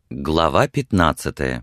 Глава 15.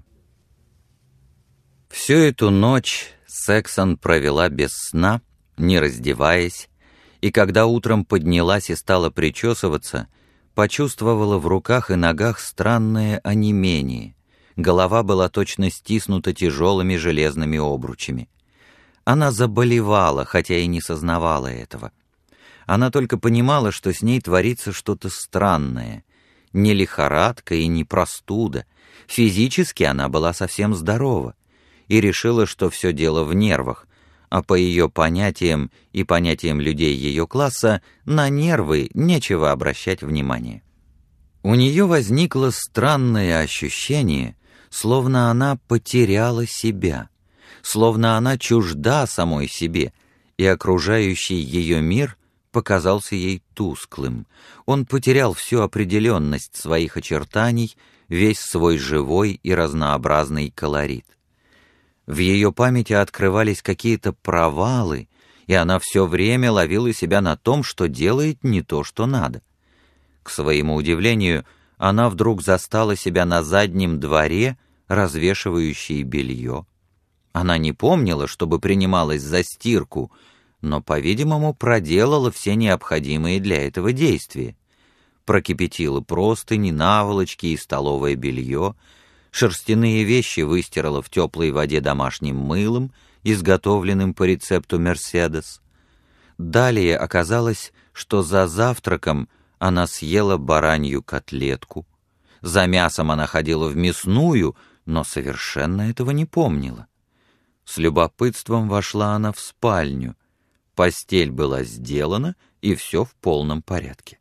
Всю эту ночь Сексон провела без сна, не раздеваясь, и когда утром поднялась и стала причесываться, почувствовала в руках и ногах странное онемение. Голова была точно стиснута тяжелыми железными обручами. Она заболевала, хотя и не сознавала этого. Она только понимала, что с ней творится что-то странное. Не лихорадка и не простуда. Физически она была совсем здорова и решила, что все дело в нервах, а по ее понятиям и понятиям людей ее класса на нервы нечего обращать внимание. У нее возникло странное ощущение, словно она потеряла себя, словно она чужда самой себе, и окружающий ее мир показался ей тусклым. Он потерял всю определенность своих очертаний, весь свой живой и разнообразный колорит. В ее памяти открывались какие-то провалы, и она все время ловила себя на том, что делает не то, что надо. К своему удивлению, она вдруг застала себя на заднем дворе, развешивающей белье. Она не помнила, чтобы принималась за стирку, но, по-видимому, проделала все необходимые для этого действия. Прокипятила простыни, наволочки и столовое белье, шерстяные вещи выстирала в теплой воде домашним мылом, изготовленным по рецепту «Мерседес». Далее оказалось, что за завтраком она съела баранью котлетку. За мясом она ходила в мясную, но совершенно этого не помнила. С любопытством вошла она в спальню. Постель была сделана, и все в полном порядке.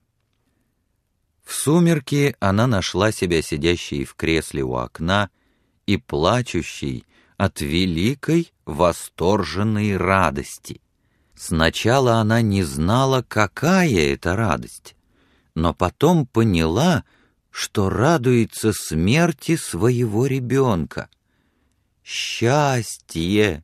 В сумерки она нашла себя сидящей в кресле у окна и плачущей от великой восторженной радости. Сначала она не знала, какая это радость, но потом поняла, что радуется смерти своего ребенка. «Счастье!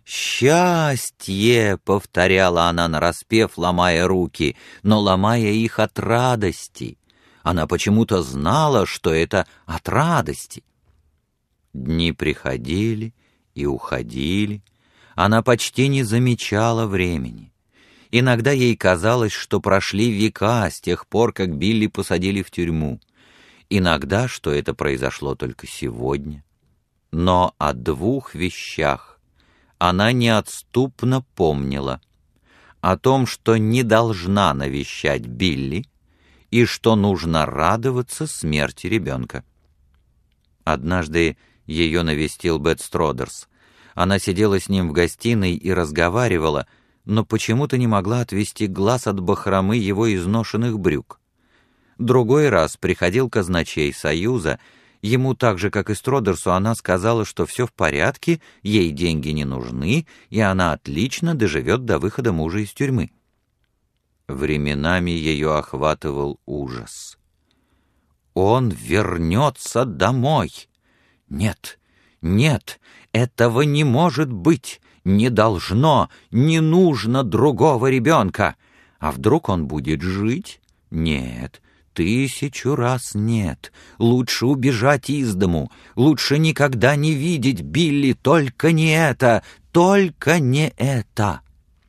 «Счастье!» — повторяла она нараспев, ломая руки, но ломая их от радости. Она почему-то знала, что это от радости. Дни приходили и уходили. Она почти не замечала времени. Иногда ей казалось, что прошли века с тех пор, как Билли посадили в тюрьму. Иногда, что это произошло только сегодня. Но о двух вещах она неотступно помнила: о том, что не должна навещать Билли, и что нужно радоваться смерти ребенка. Однажды ее навестил Бет Стродерс. Она сидела с ним в гостиной и разговаривала, но почему-то не могла отвести глаз от бахромы его изношенных брюк. Другой раз приходил казначей Союза. Ему так же, как и Стродерсу, она сказала, что все в порядке, ей деньги не нужны, и она отлично доживет до выхода мужа из тюрьмы. Временами ее охватывал ужас. «Он вернется домой!» «Нет, нет, этого не может быть, не должно, не нужно другого ребенка! А вдруг он будет жить? Нет». 1000 раз нет. Лучше убежать из дому. Лучше никогда не видеть Билли. Только не это. Только не это.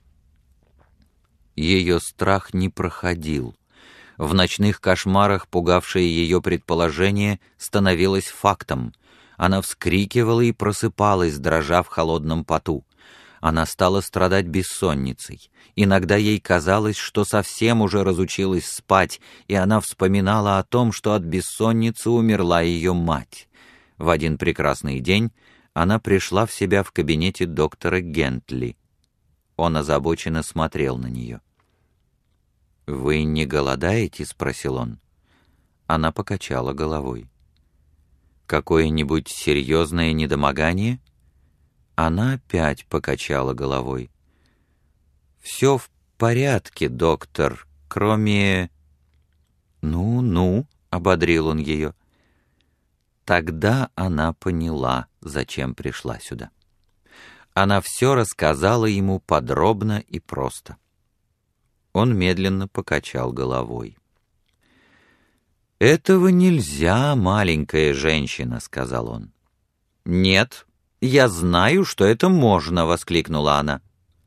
Ее страх не проходил. В ночных кошмарах пугавшее ее предположение становилось фактом. Она вскрикивала и просыпалась, дрожа в холодном поту. Она стала страдать бессонницей. Иногда ей казалось, что совсем уже разучилась спать, и она вспоминала о том, что от бессонницы умерла ее мать. В один прекрасный день она пришла в себя в кабинете доктора Гентли. Он озабоченно смотрел на нее. «Вы не голодаете?» — спросил он. Она покачала головой. «Какое-нибудь серьезное недомогание?» Она опять покачала головой. «Все в порядке, доктор, кроме...» «Ну-ну», — ободрил он ее. Тогда она поняла, зачем пришла сюда. Она все рассказала ему подробно и просто. Он медленно покачал головой. «Этого нельзя, маленькая женщина», — сказал он. «Нет, я знаю, что это можно», — воскликнула она.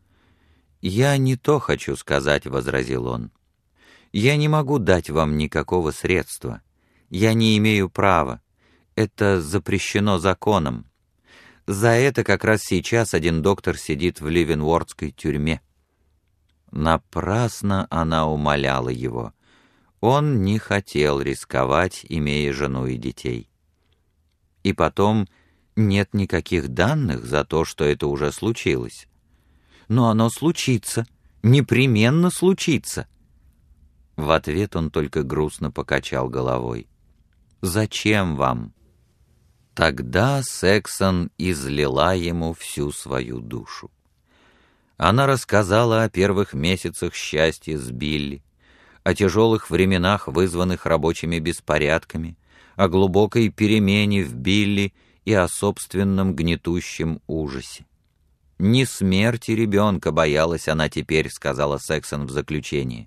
«Я не то хочу сказать», — возразил он. «Я не могу дать вам никакого средства. Я не имею права. Это запрещено законом. За это как раз сейчас один доктор сидит в Ливенвордской тюрьме». Напрасно она умоляла его. Он не хотел рисковать, имея жену и детей. И потом нет никаких данных за то, что это уже случилось. Но оно случится, непременно случится. В ответ он только грустно покачал головой. «Зачем вам?» Тогда Сексон излила ему всю свою душу. Она рассказала о первых месяцах счастья с Билли, о тяжелых временах, вызванных рабочими беспорядками, о глубокой перемене в Билли и о собственном гнетущем ужасе. «Не смерти ребенка боялась она теперь», — сказала Сексон в заключении.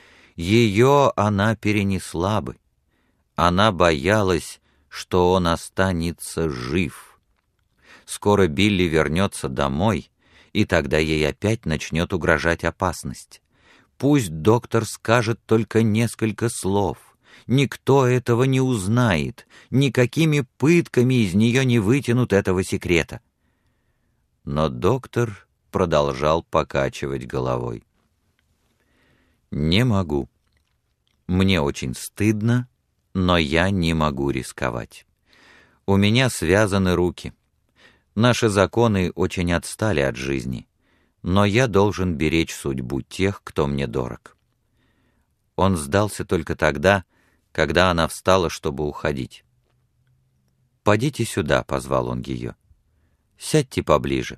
«Ее она перенесла бы. Она боялась, что он останется жив. Скоро Билли вернется домой, и тогда ей опять начнет угрожать опасность. Пусть доктор скажет только несколько слов. Никто этого не узнает, никакими пытками из нее не вытянут этого секрета». Но доктор продолжал покачивать головой. «Не могу. Мне очень стыдно, но я не могу рисковать. У меня связаны руки. Наши законы очень отстали от жизни, но я должен беречь судьбу тех, кто мне дорог». Он сдался только тогда, когда она встала, чтобы уходить. «Подите сюда», — позвал он ее. «Сядьте поближе».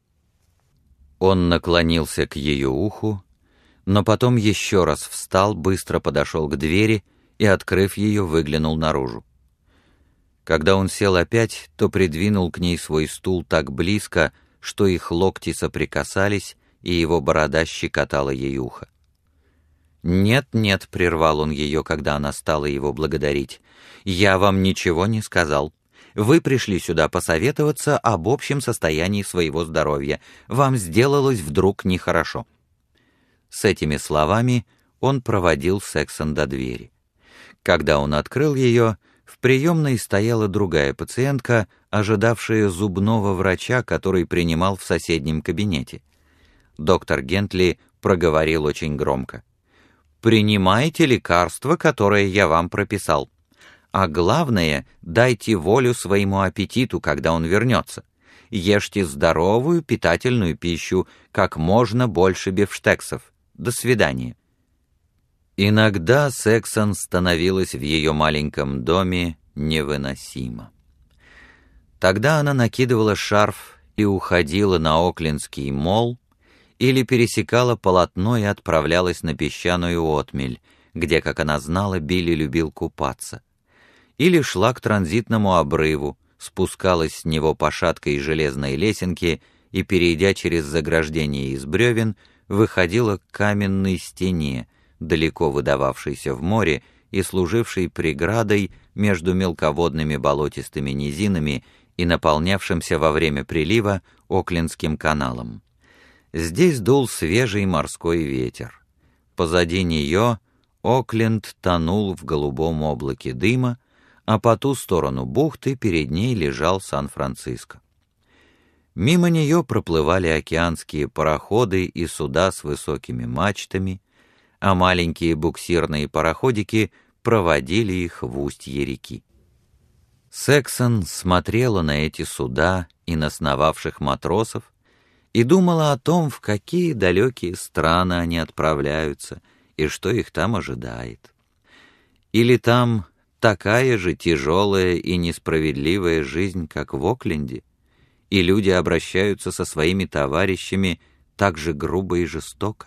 Он наклонился к ее уху, но потом еще раз встал, быстро подошел к двери и, открыв ее, выглянул наружу. Когда он сел опять, то придвинул к ней свой стул так близко, что их локти соприкасались, и его борода щекотала ей ухо. «Нет, нет», — прервал он ее, когда она стала его благодарить, — «я вам ничего не сказал. Вы пришли сюда посоветоваться об общем состоянии своего здоровья. Вам сделалось вдруг нехорошо». С этими словами он проводил Сексон до двери. Когда он открыл ее, в приемной стояла другая пациентка, ожидавшая зубного врача, который принимал в соседнем кабинете. Доктор Гентли проговорил очень громко. «Принимайте лекарство, которое я вам прописал. А главное, дайте волю своему аппетиту, когда он вернется. Ешьте здоровую, питательную пищу, как можно больше бифштексов. До свидания». Иногда Сексон становилась в ее маленьком доме невыносимо. Тогда она накидывала шарф и уходила на Оклендский молл, или пересекала полотно и отправлялась на песчаную отмель, где, как она знала, Билли любил купаться. Или шла к транзитному обрыву, спускалась с него по шаткой железной лесенке и, перейдя через заграждение из бревен, выходила к каменной стене, далеко выдававшейся в море и служившей преградой между мелководными болотистыми низинами и наполнявшимся во время прилива Оклендским каналом. Здесь дул свежий морской ветер. Позади нее Окленд тонул в голубом облаке дыма, а по ту сторону бухты перед ней лежал Сан-Франциско. Мимо нее проплывали океанские пароходы и суда с высокими мачтами, а маленькие буксирные пароходики проводили их в устье реки. Сексон смотрела на эти суда и на сновавших матросов и думала о том, в какие далекие страны они отправляются и что их там ожидает. Или там такая же тяжелая и несправедливая жизнь, как в Окленде, и люди обращаются со своими товарищами так же грубо и жестоко.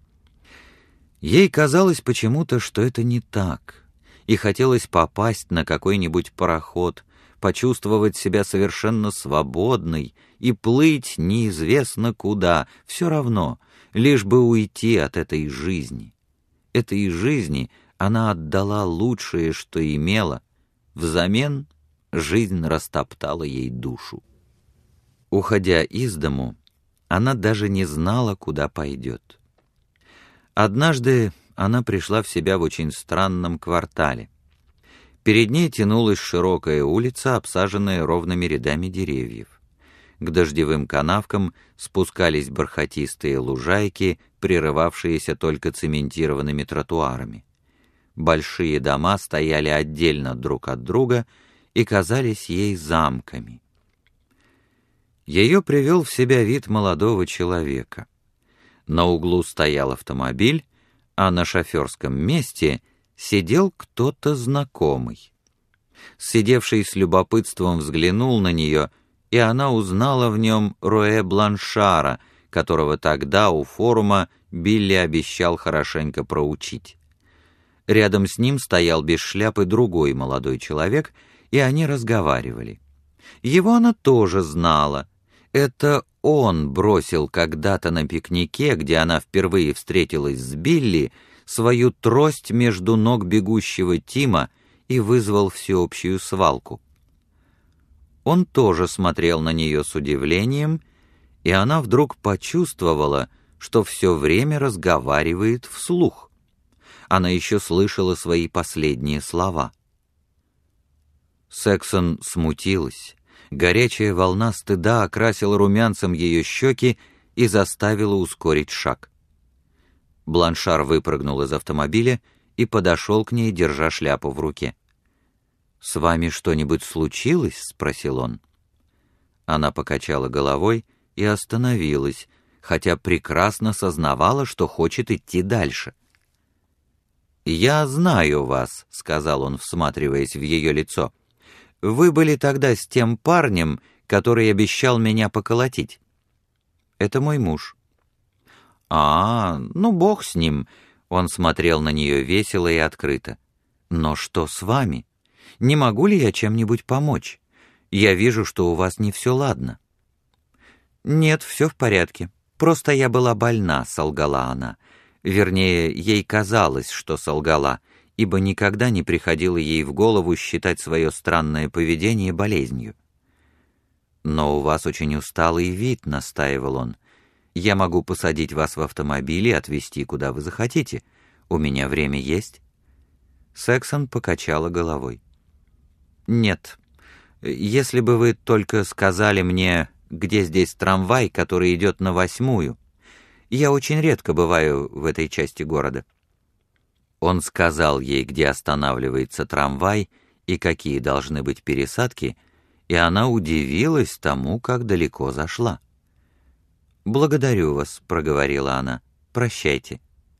Ей казалось почему-то, что это не так, и хотелось попасть на какой-нибудь пароход, почувствовать себя совершенно свободной и плыть неизвестно куда, все равно, лишь бы уйти от этой жизни, Она отдала лучшее, что имела, взамен жизнь растоптала ей душу. Уходя из дому, она даже не знала, куда пойдет. Однажды она пришла в себя в очень странном квартале. Перед ней тянулась широкая улица, обсаженная ровными рядами деревьев. К дождевым канавкам спускались бархатистые лужайки, прерывавшиеся только цементированными тротуарами. Большие дома стояли отдельно друг от друга и казались ей замками. Ее привел в себя вид молодого человека. На углу стоял автомобиль, а на шоферском месте сидел кто-то знакомый. Сидевший с любопытством взглянул на нее, и она узнала в нем Руэ Бланшара, которого тогда у форума Билли обещал хорошенько проучить. Рядом с ним стоял без шляпы другой молодой человек, и они разговаривали. Его она тоже знала. Это он бросил когда-то на пикнике, где она впервые встретилась с Билли, свою трость между ног бегущего Тима и вызвал всеобщую свалку. Он тоже смотрел на нее с удивлением, и она вдруг почувствовала, что все время разговаривает вслух. Она еще слышала свои последние слова. Сексон смутилась. Горячая волна стыда окрасила румянцем ее щеки и заставила ускорить шаг. Бланшар выпрыгнул из автомобиля и подошел к ней, держа шляпу в руке. «С вами что-нибудь случилось?» — спросил он. Она покачала головой и остановилась, хотя прекрасно сознавала, что хочет идти дальше. «Я знаю вас», — сказал он, всматриваясь в ее лицо. «Вы были тогда с тем парнем, который обещал меня поколотить». «Это мой муж». Ну, бог с ним». Он смотрел на нее весело и открыто. «Но что с вами? Не могу ли я чем-нибудь помочь? Я вижу, что у вас не все ладно». «Нет, все в порядке. Просто я была больна», — солгала она. Вернее, ей казалось, что солгала, ибо никогда не приходило ей в голову считать свое странное поведение болезнью. «Но у вас очень усталый вид», — настаивал он. «Я могу посадить вас в автомобиль и отвезти, куда вы захотите. У меня время есть». Сексон покачала головой. «Нет. Если бы вы только сказали мне, где здесь трамвай, который идет на 8-ю. Я очень редко бываю в этой части города». Он сказал ей, где останавливается трамвай и какие должны быть пересадки, и она удивилась тому, как далеко зашла. «Благодарю вас», — проговорила она. «Прощайте».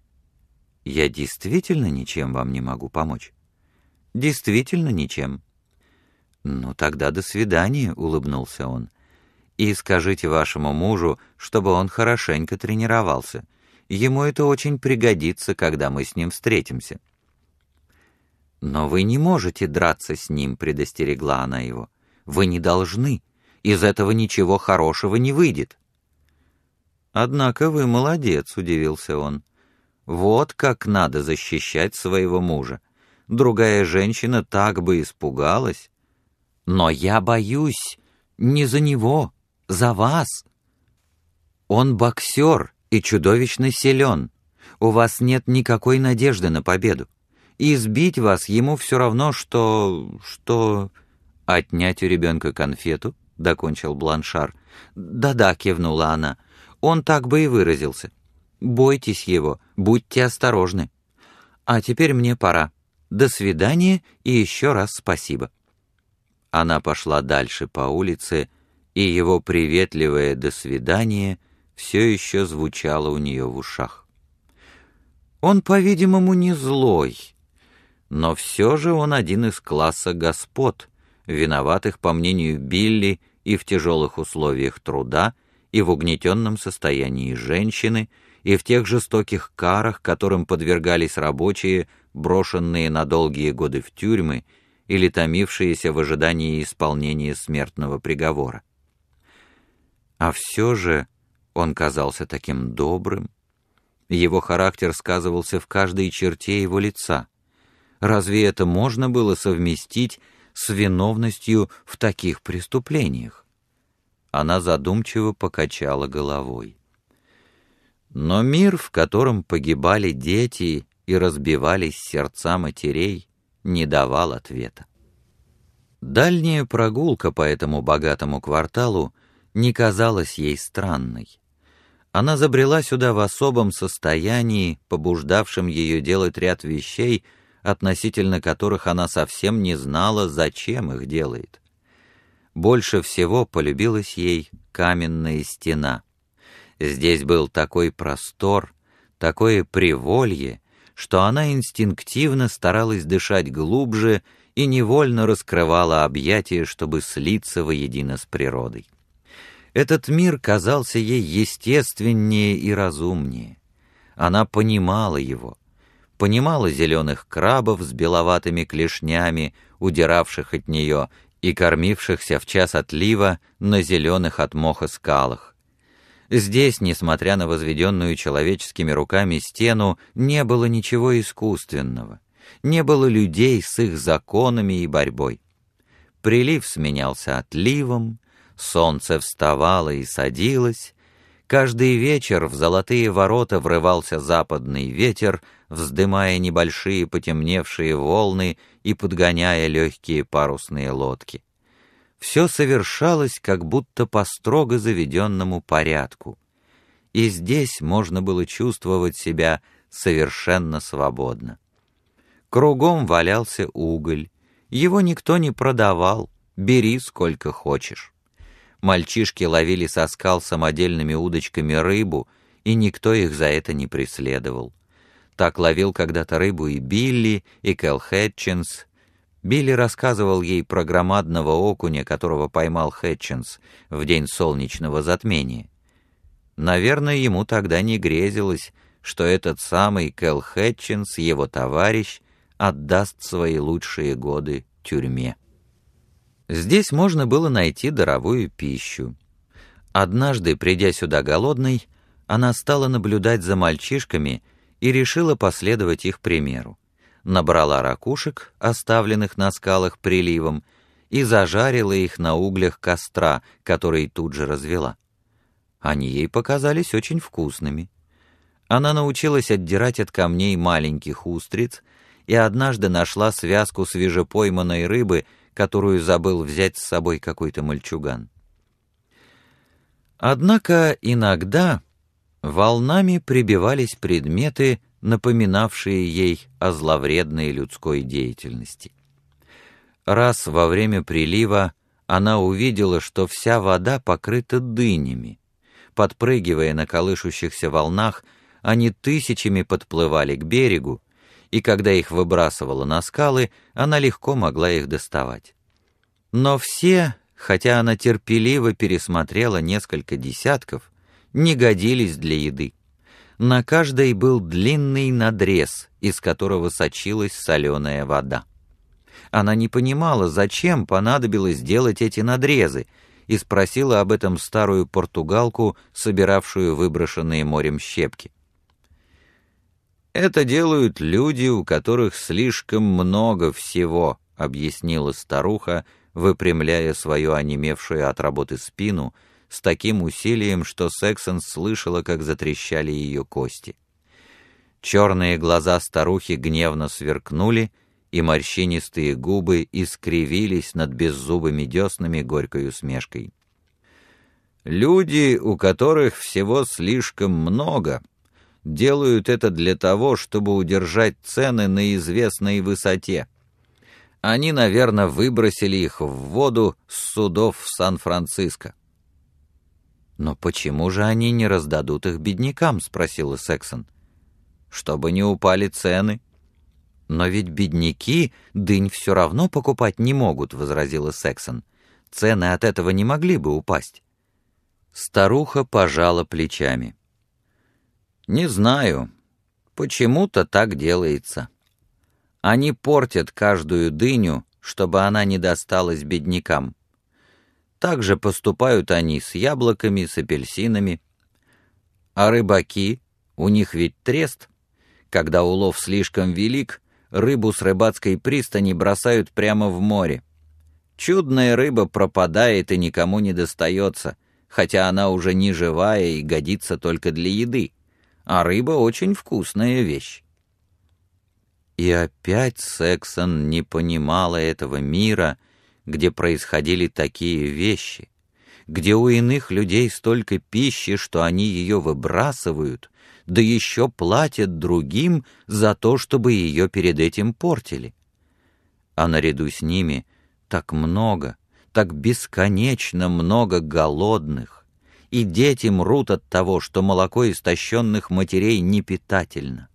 «Я действительно ничем вам не могу помочь?» «Действительно ничем». «Ну, тогда до свидания», — улыбнулся он. «И скажите вашему мужу, чтобы он хорошенько тренировался. Ему это очень пригодится, когда мы с ним встретимся». «Но вы не можете драться с ним», — предостерегла она его. «Вы не должны. Из этого ничего хорошего не выйдет». «Однако вы молодец», — удивился он. «Вот как надо защищать своего мужа. Другая женщина так бы испугалась. Но я боюсь не за него, за вас. Он боксер и чудовищно силен. У вас нет никакой надежды на победу. И избить вас ему все равно, что... «Отнять у ребенка конфету?» — докончил Бланшар. «Да-да», — кивнула она. «Он так бы и выразился. Бойтесь его, будьте осторожны. А теперь мне пора. До свидания и еще раз спасибо». Она пошла дальше по улице, и его приветливое «до свидания» все еще звучало у нее в ушах. Он, по-видимому, не злой, но все же он один из класса господ, виноватых, по мнению Билли, и в тяжелых условиях труда, и в угнетенном состоянии женщины, и в тех жестоких карах, которым подвергались рабочие, брошенные на долгие годы в тюрьмы или томившиеся в ожидании исполнения смертного приговора. А все же он казался таким добрым. Его характер сказывался в каждой черте его лица. Разве это можно было совместить с виновностью в таких преступлениях? Она задумчиво покачала головой. Но мир, в котором погибали дети и разбивались сердца матерей, не давал ответа. Дальняя прогулка по этому богатому кварталу не казалась ей странной. Она забрела сюда в особом состоянии, побуждавшем ее делать ряд вещей, относительно которых она совсем не знала, зачем их делает. Больше всего полюбилась ей каменная стена. Здесь был такой простор, такое приволье, что она инстинктивно старалась дышать глубже и невольно раскрывала объятия, чтобы слиться воедино с природой. Этот мир казался ей естественнее и разумнее. Она понимала его, понимала зеленых крабов с беловатыми клешнями, удиравших от нее и кормившихся в час отлива на зеленых от моха скалах. Здесь, несмотря на возведенную человеческими руками стену, не было ничего искусственного, не было людей с их законами и борьбой. Прилив сменялся отливом, солнце вставало и садилось, каждый вечер в золотые ворота врывался западный ветер, вздымая небольшие потемневшие волны и подгоняя легкие парусные лодки. Все совершалось как будто по строго заведенному порядку, и здесь можно было чувствовать себя совершенно свободно. Кругом валялся уголь, его никто не продавал, бери сколько хочешь. Мальчишки ловили со скал самодельными удочками рыбу, и никто их за это не преследовал. Так ловил когда-то рыбу и Билли, и Кэл Хэтчинс. Билли рассказывал ей про громадного окуня, которого поймал Хэтчинс в день солнечного затмения. Наверное, ему тогда не грезилось, что этот самый Кэл Хэтчинс, его товарищ, отдаст свои лучшие годы тюрьме. Здесь можно было найти даровую пищу. Однажды, придя сюда голодной, она стала наблюдать за мальчишками и решила последовать их примеру. Набрала ракушек, оставленных на скалах приливом, и зажарила их на углях костра, который тут же развела. Они ей показались очень вкусными. Она научилась отдирать от камней маленьких устриц и однажды нашла связку свежепойманной рыбы, которую забыл взять с собой какой-то мальчуган. Однако иногда волнами прибивались предметы, напоминавшие ей о зловредной людской деятельности. Раз во время прилива она увидела, что вся вода покрыта дынями. Подпрыгивая на колышущихся волнах, они тысячами подплывали к берегу, и когда их выбрасывало на скалы, она легко могла их доставать. Но все, хотя она терпеливо пересмотрела несколько десятков, не годились для еды. На каждой был длинный надрез, из которого сочилась соленая вода. Она не понимала, зачем понадобилось делать эти надрезы, и спросила об этом старую португалку, собиравшую выброшенные морем щепки. «Это делают люди, у которых слишком много всего», — объяснила старуха, выпрямляя свою онемевшую от работы спину с таким усилием, что Сексон слышала, как затрещали ее кости. Черные глаза старухи гневно сверкнули, и морщинистые губы искривились над беззубыми деснами горькой усмешкой. «Люди, у которых всего слишком много, делают это для того, чтобы удержать цены на известной высоте. Они, наверное, выбросили их в воду с судов в Сан-Франциско». «Но почему же они не раздадут их беднякам?» — спросила Сексон. «Чтобы не упали цены». «Но ведь бедняки дынь все равно покупать не могут», — возразила Сексон. «Цены от этого не могли бы упасть». Старуха пожала плечами. «Не знаю. Почему-то так делается. Они портят каждую дыню, чтобы она не досталась беднякам. Так же поступают они с яблоками, с апельсинами. А рыбаки, у них ведь трест. Когда улов слишком велик, рыбу с рыбацкой пристани бросают прямо в море. Чудная рыба пропадает и никому не достается, хотя она уже не живая и годится только для еды, а рыба очень вкусная вещь. И опять Сексон не понимала этого мира, где происходили такие вещи, где у иных людей столько пищи, что они ее выбрасывают, да еще платят другим за то, чтобы ее перед этим портили. А наряду с ними так много, так бесконечно много голодных, и дети мрут от того, что молоко истощенных матерей не питательно.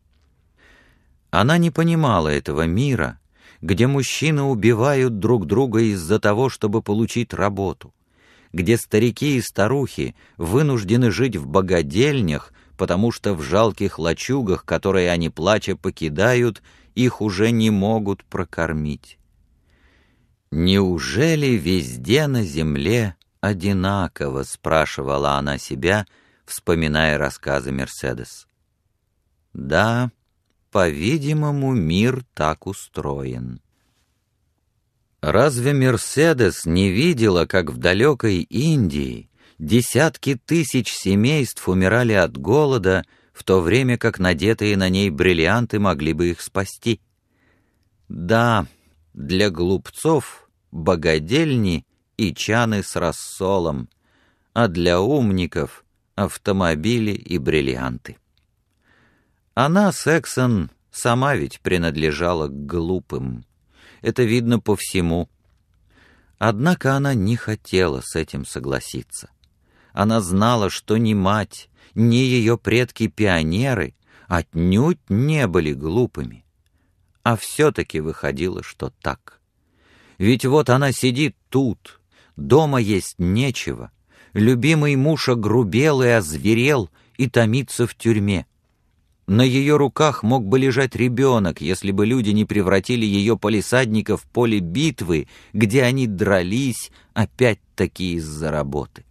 Она не понимала этого мира, где мужчины убивают друг друга из-за того, чтобы получить работу, где старики и старухи вынуждены жить в богадельнях, потому что в жалких лачугах, которые они плача покидают, их уже не могут прокормить. «Неужели везде на земле одинаково?» — спрашивала она себя, вспоминая рассказы Мерседес. Да, по-видимому, мир так устроен. Разве Мерседес не видела, как в далекой Индии десятки тысяч семейств умирали от голода, в то время как надетые на ней бриллианты могли бы их спасти? Да, для глупцов богадельни и чаны с рассолом, а для умников автомобили и бриллианты. Она, Сексон, сама ведь принадлежала к глупым. Это видно по всему. Однако она не хотела с этим согласиться. Она знала, что ни мать, ни ее предки-пионеры отнюдь не были глупыми. А все-таки выходило, что так. Ведь вот она сидит тут, дома есть нечего, любимый муж огрубел и озверел и томится в тюрьме. На ее руках мог бы лежать ребенок, если бы люди не превратили ее палисадника в поле битвы, где они дрались опять-таки из-за работы.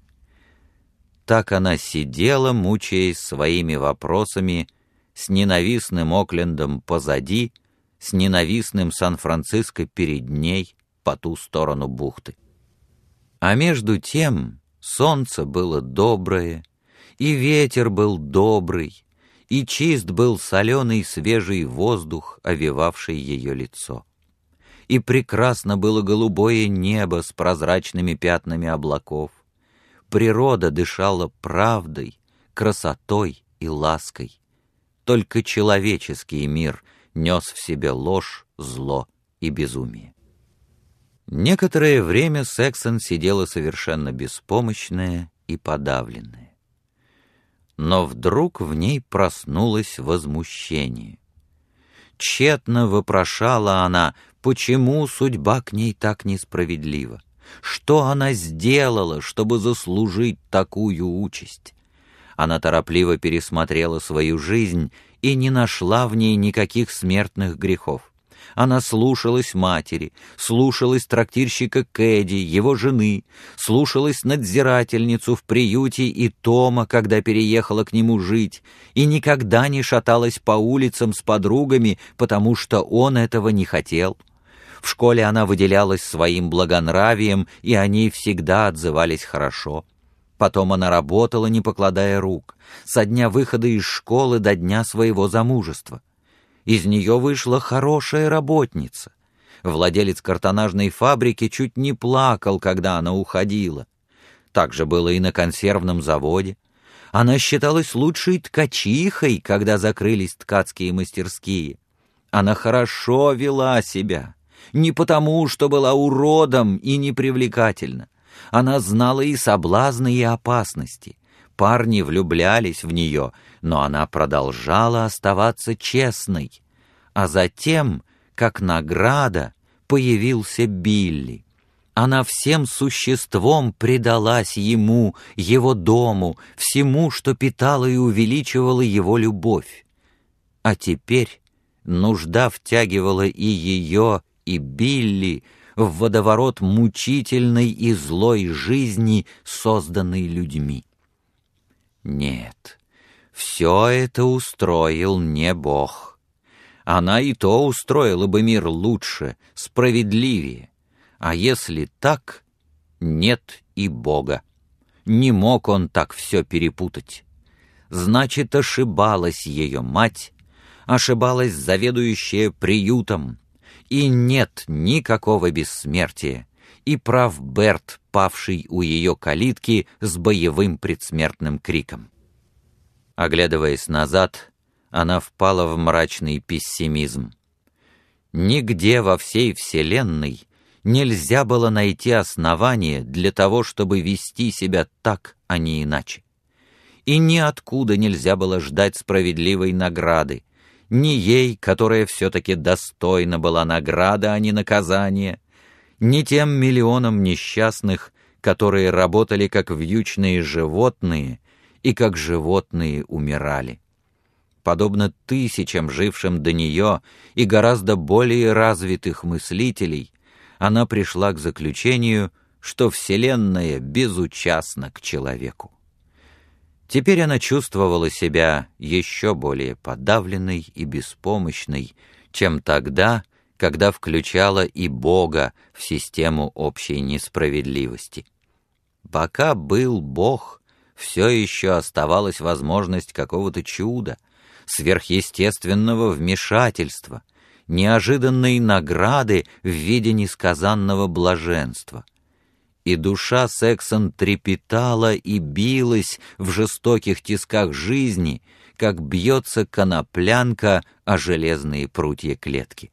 Так она сидела, мучаясь своими вопросами, с ненавистным Оклендом позади, с ненавистным Сан-Франциско перед ней, по ту сторону бухты. А между тем солнце было доброе, и ветер был добрый, и чист был соленый свежий воздух, овевавший ее лицо. И прекрасно было голубое небо с прозрачными пятнами облаков. Природа дышала правдой, красотой и лаской. Только человеческий мир нес в себе ложь, зло и безумие. Некоторое время Сексон сидела совершенно беспомощная и подавленная. Но вдруг в ней проснулось возмущение. Тщетно вопрошала она, почему судьба к ней так несправедлива, что она сделала, чтобы заслужить такую участь. Она торопливо пересмотрела свою жизнь и не нашла в ней никаких смертных грехов. Она слушалась матери, слушалась трактирщика Кэдди, его жены, слушалась надзирательницу в приюте и Тома, когда переехала к нему жить, и никогда не шаталась по улицам с подругами, потому что он этого не хотел. В школе она выделялась своим благонравием, и о ней всегда отзывались хорошо. Потом она работала, не покладая рук, со дня выхода из школы до дня своего замужества. Из нее вышла хорошая работница. Владелец картонажной фабрики чуть не плакал, когда она уходила. Так же было и на консервном заводе. Она считалась лучшей ткачихой, когда закрылись ткацкие мастерские. Она хорошо вела себя. Не потому, что была уродом и непривлекательна. Она знала и соблазны, и опасности. Парни влюблялись в нее, но она продолжала оставаться честной. А затем, как награда, появился Билли. Она всем существом предалась ему, его дому, всему, что питало и увеличивало его любовь. А теперь нужда втягивала и ее, и Билли в водоворот мучительной и злой жизни, созданной людьми. Нет, все это устроил не Бог. Она и то устроила бы мир лучше, справедливее. А если так, нет и Бога. Не мог он так все перепутать. Значит, ошибалась ее мать, ошибалась заведующая приютом, и нет никакого бессмертия, и прав Берт, павший у ее калитки с боевым предсмертным криком. Оглядываясь назад, она впала в мрачный пессимизм. Нигде во всей вселенной нельзя было найти основания для того, чтобы вести себя так, а не иначе. И ниоткуда нельзя было ждать справедливой награды, ни ей, которая все-таки достойна была награды, а не наказания, ни тем миллионам несчастных, которые работали как вьючные животные и как животные умирали. Подобно тысячам, жившим до нее, и гораздо более развитых мыслителей, она пришла к заключению, что Вселенная безучастна к человеку. Теперь она чувствовала себя еще более подавленной и беспомощной, чем тогда, когда включала и Бога в систему общей несправедливости. Пока был Бог, все еще оставалась возможность какого-то чуда, сверхъестественного вмешательства, неожиданной награды в виде несказанного блаженства. И душа Сексон трепетала и билась в жестоких тисках жизни, как бьется коноплянка о железные прутья клетки.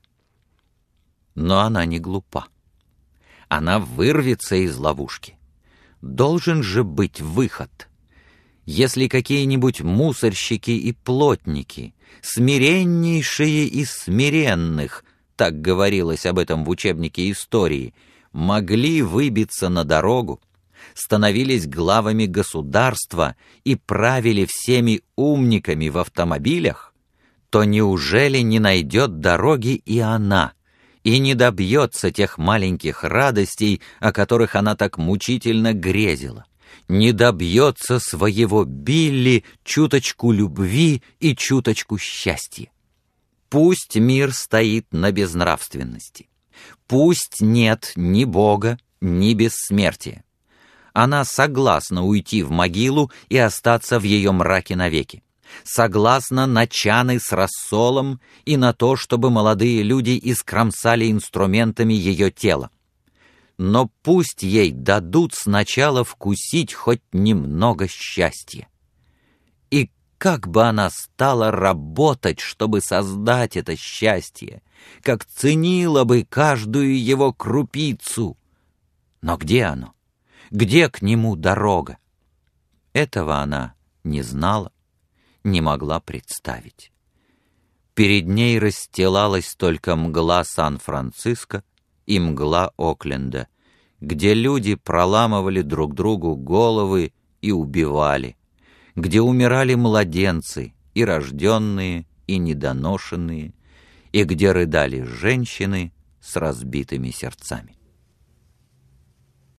Но она не глупа. Она вырвется из ловушки. Должен же быть выход. Если какие-нибудь мусорщики и плотники, смиреннейшие из смиренных, так говорилось об этом в учебнике истории, могли выбиться на дорогу, становились главами государства и правили всеми умниками в автомобилях, то неужели не найдет дороги и она, и не добьется тех маленьких радостей, о которых она так мучительно грезила, не добьется своего Билли чуточку любви и чуточку счастья? Пусть мир стоит на безнравственности. Пусть нет ни Бога, ни бессмертия. Она согласна уйти в могилу и остаться в ее мраке навеки. Согласна на чаны с рассолом и на то, чтобы молодые люди искромсали инструментами ее тело. Но пусть ей дадут сначала вкусить хоть немного счастья. И как бы она стала работать, чтобы создать это счастье, как ценила бы каждую его крупицу. Но где оно? Где к нему дорога? Этого она не знала, не могла представить. Перед ней расстилалась только мгла Сан-Франциско и мгла Окленда, где люди проламывали друг другу головы и убивали, где умирали младенцы, и рожденные, и недоношенные, и где рыдали женщины с разбитыми сердцами.